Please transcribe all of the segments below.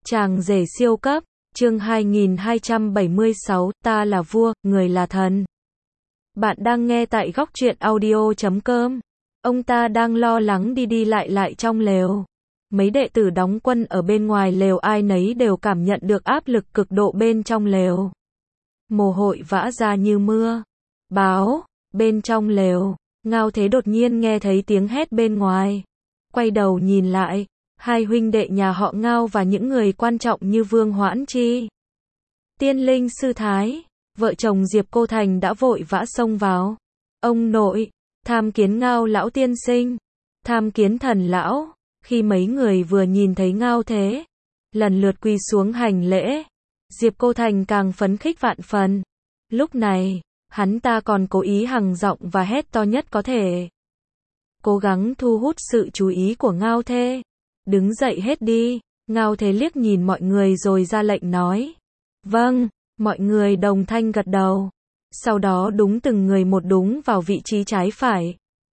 Chàng rể siêu cấp, chương 2276, ta là vua, người là thần. Bạn đang nghe tại góc truyện audio.com. Ông ta đang lo lắng đi đi lại trong lều. Mấy đệ tử đóng quân ở bên ngoài lều ai nấy đều cảm nhận được áp lực cực độ bên trong lều. Mồ hôi vã ra như mưa. Báo, bên trong lều, Ngao Thế đột nhiên nghe thấy tiếng hét bên ngoài. Quay đầu nhìn lại, hai huynh đệ nhà họ Ngao và những người quan trọng như Vương Hoãn Chi, Tiên Linh Sư Thái, vợ chồng Diệp Cô Thành đã vội vã xông vào. Ông nội, tham kiến Ngao lão tiên sinh, tham kiến thần lão. Khi mấy người vừa nhìn thấy Ngao Thế, lần lượt quỳ xuống hành lễ, Diệp Cô Thành càng phấn khích vạn phần. Lúc này, hắn ta còn cố ý hằng giọng và hét to nhất có thể, cố gắng thu hút sự chú ý của Ngao Thế. Đứng dậy hết đi. Ngao Thế liếc nhìn mọi người rồi ra lệnh nói. Vâng, mọi người đồng thanh gật đầu. Sau đó đúng từng người một đúng vào vị trí trái phải.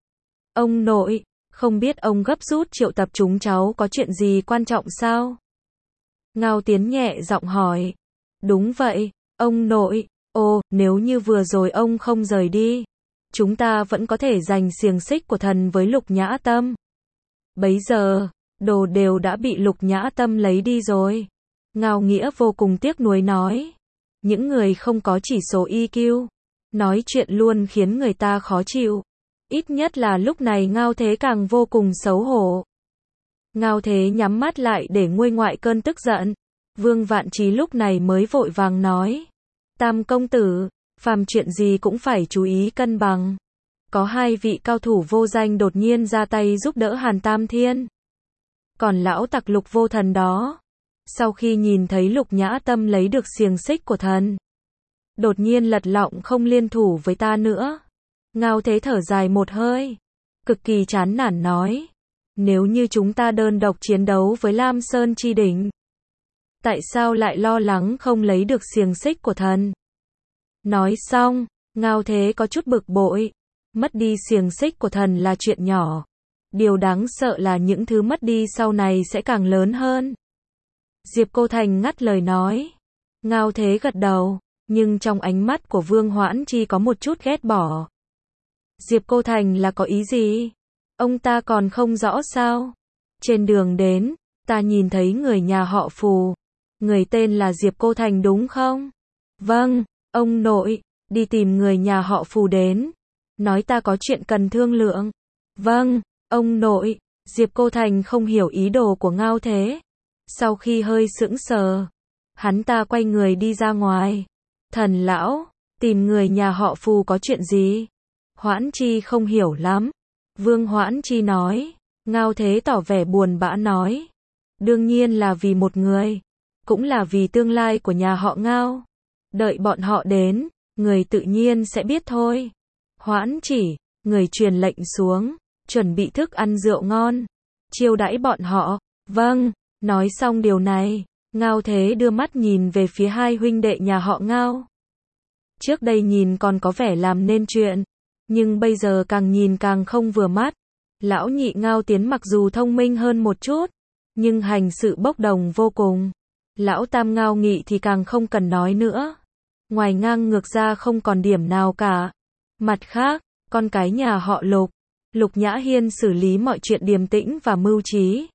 Ông nội, không biết ông gấp rút triệu tập chúng cháu có chuyện gì quan trọng sao? Ngao Tiến nhẹ giọng hỏi. Đúng vậy, ông nội. Ồ, nếu như vừa rồi ông không rời đi, chúng ta vẫn có thể giành xiềng xích của thần với Lục Nhã Tâm. Bấy giờ, đồ đều đã bị Lục Nhã Tâm lấy đi rồi. Ngao Nghĩa vô cùng tiếc nuối nói. Những người không có chỉ số EQ, nói chuyện luôn khiến người ta khó chịu. Ít nhất là lúc này Ngao Thế càng vô cùng xấu hổ. Ngao Thế nhắm mắt lại để nguôi ngoại cơn tức giận. Vương Vạn Trí lúc này mới vội vàng nói. Tam công tử, phàm chuyện gì cũng phải chú ý cân bằng. Có hai vị cao thủ vô danh đột nhiên ra tay giúp đỡ Hàn Tam Thiên. Còn lão tặc Lục Vô Thần đó, sau khi nhìn thấy Lục Nhã Tâm lấy được xiềng xích của thần, đột nhiên lật lọng không liên thủ với ta nữa. Ngao Thế thở dài một hơi, cực kỳ chán nản nói. Nếu như chúng ta đơn độc chiến đấu với Lam Sơn Chi Đỉnh, tại sao lại lo lắng không lấy được xiềng xích của thần? Nói xong, Ngao Thế có chút bực bội. Mất đi xiềng xích của thần là chuyện nhỏ. Điều đáng sợ là những thứ mất đi sau này sẽ càng lớn hơn. Diệp Cô Thành ngắt lời nói. Ngao Thế gật đầu, nhưng trong ánh mắt của Vương Hoãn Chi có một chút ghét bỏ. Diệp Cô Thành là có ý gì? Ông ta còn không rõ sao? Trên đường đến, ta nhìn thấy người nhà họ Phù. Người tên là Diệp Cô Thành đúng không? Vâng, ông nội, đi tìm người nhà họ Phù đến. Nói ta có chuyện cần thương lượng. Vâng, ông nội. Diệp Cô Thành không hiểu ý đồ của Ngao Thế. Sau khi hơi sững sờ, hắn ta quay người đi ra ngoài. Thần lão, tìm người nhà họ Phù có chuyện gì? Hoãn Chi không hiểu lắm. Vương Hoãn Chi nói. Ngao Thế tỏ vẻ buồn bã nói. Đương nhiên là vì một người, cũng là vì tương lai của nhà họ Ngao. Đợi bọn họ đến, người tự nhiên sẽ biết thôi. Hoãn Chỉ, người truyền lệnh xuống, chuẩn bị thức ăn rượu ngon, chiêu đãi bọn họ. Vâng, nói xong điều này, Ngao Thế đưa mắt nhìn về phía hai huynh đệ nhà họ Ngao. Trước đây nhìn còn có vẻ làm nên chuyện, nhưng bây giờ càng nhìn càng không vừa mắt. Lão nhị Ngao Tiến mặc dù thông minh hơn một chút, nhưng hành sự bốc đồng vô cùng. Lão tam Ngao Nghị thì càng không cần nói nữa. Ngoài ngang ngược ra không còn điểm nào cả. Mặt khác, con cái nhà họ Lục, Lục Nhã Hiên xử lý mọi chuyện điềm tĩnh và mưu trí.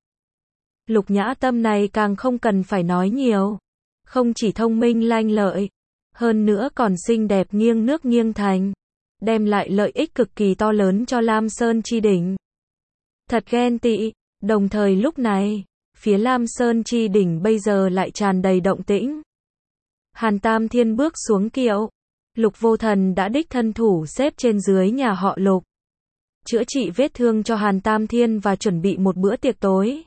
Lục Nhã Tâm này càng không cần phải nói nhiều. Không chỉ thông minh lanh lợi, hơn nữa còn xinh đẹp nghiêng nước nghiêng thành, đem lại lợi ích cực kỳ to lớn cho Lam Sơn Chi Đỉnh. Thật ghen tị, đồng thời lúc này, phía Lam Sơn Chi Đỉnh bây giờ lại tràn đầy động tĩnh. Hàn Tam Thiên bước xuống kiệu. Lục Vô Thần đã đích thân thủ xếp trên dưới nhà họ Lục, chữa trị vết thương cho Hàn Tam Thiên và chuẩn bị một bữa tiệc tối.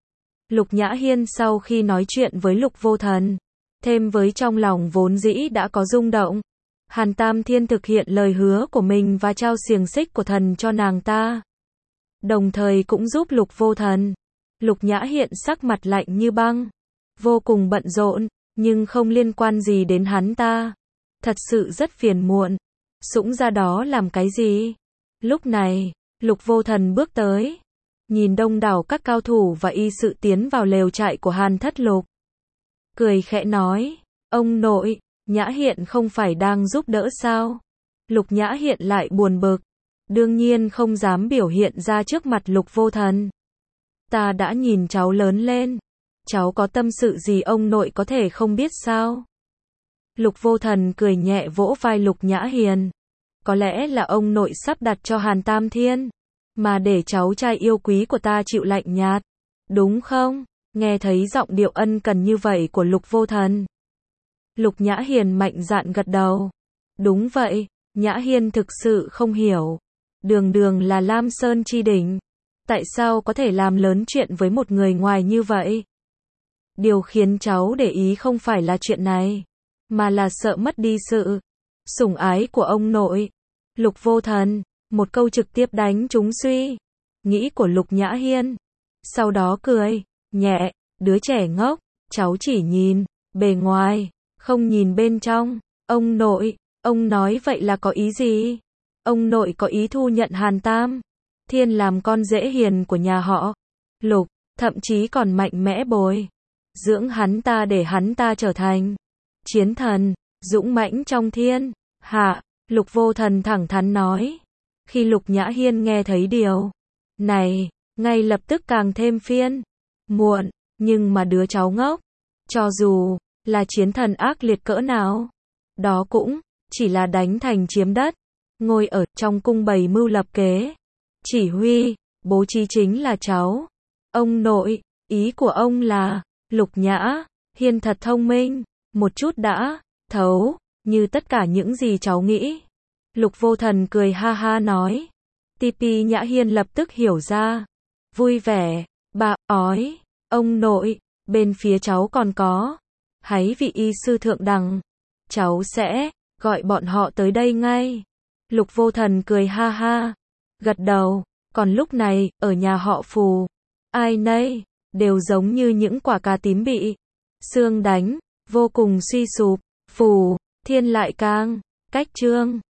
Lục Nhã Hiên sau khi nói chuyện với Lục Vô Thần, thêm với trong lòng vốn dĩ đã có rung động, Hàn Tam Thiên thực hiện lời hứa của mình và trao xiềng xích của thần cho nàng ta. Đồng thời cũng giúp Lục Vô Thần. Lục Nhã Hiên sắc mặt lạnh như băng, vô cùng bận rộn, nhưng không liên quan gì đến hắn ta. Thật sự rất phiền muộn. Sũng ra đó làm cái gì? Lúc này, Lục Vô Thần bước tới, nhìn đông đảo các cao thủ và y sự tiến vào lều trại của Hàn Thất Lục. cười khẽ nói, ông nội, Nhã Hiện không phải đang giúp đỡ sao? Lục Nhã Hiện lại buồn bực, đương nhiên không dám biểu hiện ra trước mặt Lục Vô Thần. Ta đã nhìn cháu lớn lên, cháu có tâm sự gì ông nội có thể không biết sao? Lục Vô Thần cười nhẹ vỗ vai Lục Nhã Hiền. Có lẽ là ông nội sắp đặt cho Hàn Tam Thiên, mà để cháu trai yêu quý của ta chịu lạnh nhạt, đúng không? Nghe thấy giọng điệu ân cần như vậy của Lục Vô Thần, Lục Nhã Hiền mạnh dạn gật đầu. Đúng vậy, Nhã Hiền thực sự không hiểu. Đường đường là Lam Sơn chi đỉnh, tại sao có thể làm lớn chuyện với một người ngoài như vậy? Điều khiến cháu để ý không phải là chuyện này, mà là sợ mất đi sự sủng ái của ông nội. Lục Vô Thần, một câu trực tiếp đánh trúng suy nghĩ của Lục Nhã Hiên. Sau đó cười nhẹ, đứa trẻ ngốc, cháu chỉ nhìn bề ngoài, không nhìn bên trong. Ông nội, ông nói vậy là có ý gì? Ông nội có ý thu nhận Hàn Tam Thiên làm con rể hiền của nhà họ Lục, thậm chí còn mạnh mẽ bồi dưỡng hắn ta để hắn ta trở thành chiến thần, dũng mãnh trong thiên hạ. Lục Vô Thần thẳng thắn nói. Khi Lục Nhã Hiên nghe thấy điều này, ngay lập tức càng thêm phiền muộn, nhưng mà đứa cháu ngốc, cho dù là chiến thần ác liệt cỡ nào, đó cũng chỉ là đánh thành chiếm đất, ngồi ở trong cung bày mưu lập kế, chỉ huy, bố trí chính là cháu. Ông nội, ý của ông là, Lục Nhã Hiên thật thông minh, một chút đã thấu như tất cả những gì cháu nghĩ. Lục Vô Thần cười ha ha nói. Tipi Nhã Hiên lập tức hiểu ra, vui vẻ, bà ói, ông nội, bên phía cháu còn có hãy vị y sư thượng đẳng, cháu sẽ gọi bọn họ tới đây ngay. Lục Vô Thần cười ha ha, gật đầu. Còn lúc này, ở nhà họ Phù, ai nấy đều giống như những quả cà tím bị sương đánh, vô cùng suy sụp. Phù Thiên lại càng cách Trương